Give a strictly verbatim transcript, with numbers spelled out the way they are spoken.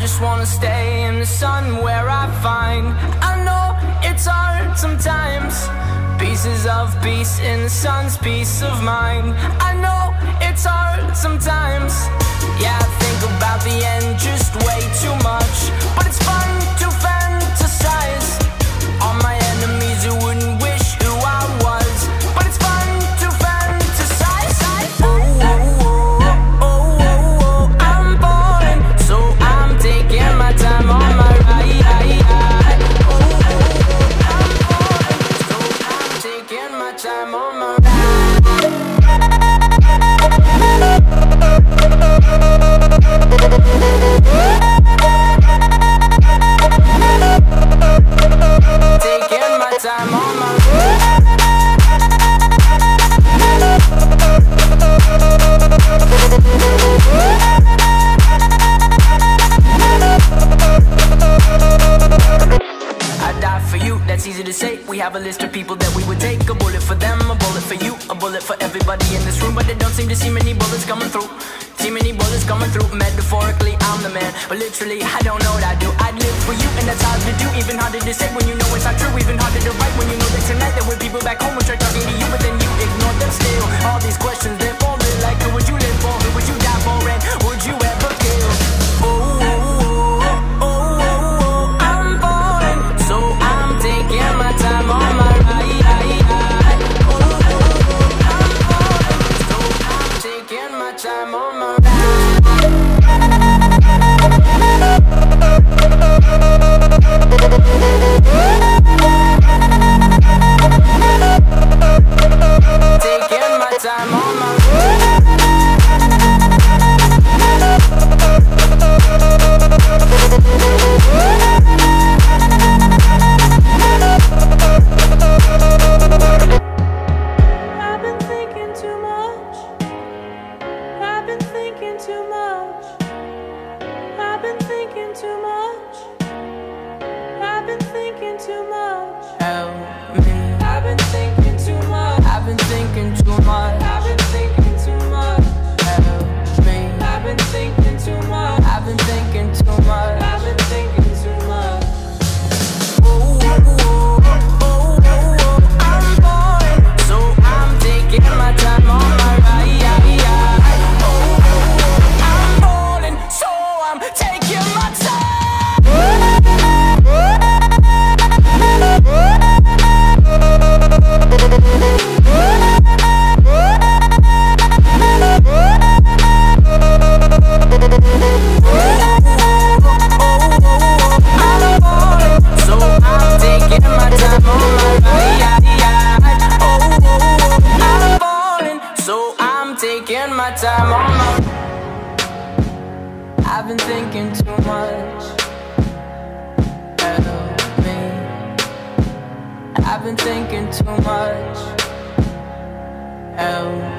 just wanna stay in the sun where I find. I know it's hard sometimes. Pieces of peace in the sun's peace of mind. I know it's hard sometimes. Yeah, I think about the end just way too much, but it's fun to fantasize on my enemies who wouldn't wish who I was. But it's fun to fantasize. Oh, oh, oh, oh, oh, oh. I'm falling, so I'm taking my time on my ride. Oh, oh, oh, I'm falling, so I'm taking my time on my ride. Taking my time on my I die for you, that's easy to say. We have a list of people that we would take. A bullet for them, a bullet for you, a bullet for everybody in this room. But they don't seem to see many bullets coming through. See many bullets coming through. Metaphorically, I'm the man, but literally, I don't know what I do. I'd live for you, and that's hard to do. Even harder to say when you know it's not true. Even harder to write when you know that tonight there were people back home who tried talking to you, but then you ignored them still. All these questions, they're falling like, who would you live for? Who would you die for? And would you ever kill? Oh, oh, oh, oh, oh, oh. I'm falling, so I'm taking my time on my ride. Oh, oh, oh, I'm falling, so I'm taking my time on my ride. Taking my time on my I've been thinking too much. I've been thinking too much. I've been thinking too much. I've been thinking too much. Help me. I've been thinking too much. I've been thinking too much. I've been thinking too much. Help me. I've been thinking too much. I've been thinking too much. I've been thinking too much. Oh, oh, oh, oh, oh, oh. I'm falling, so I'm taking my time on my ride. Oh, oh, oh, I'm falling, so I'm taking my time. So I'm taking my time on my ride. Oh, I'm falling, so I'm taking my time on my. I've been thinking too much. Help me. I've been thinking too much. Help me.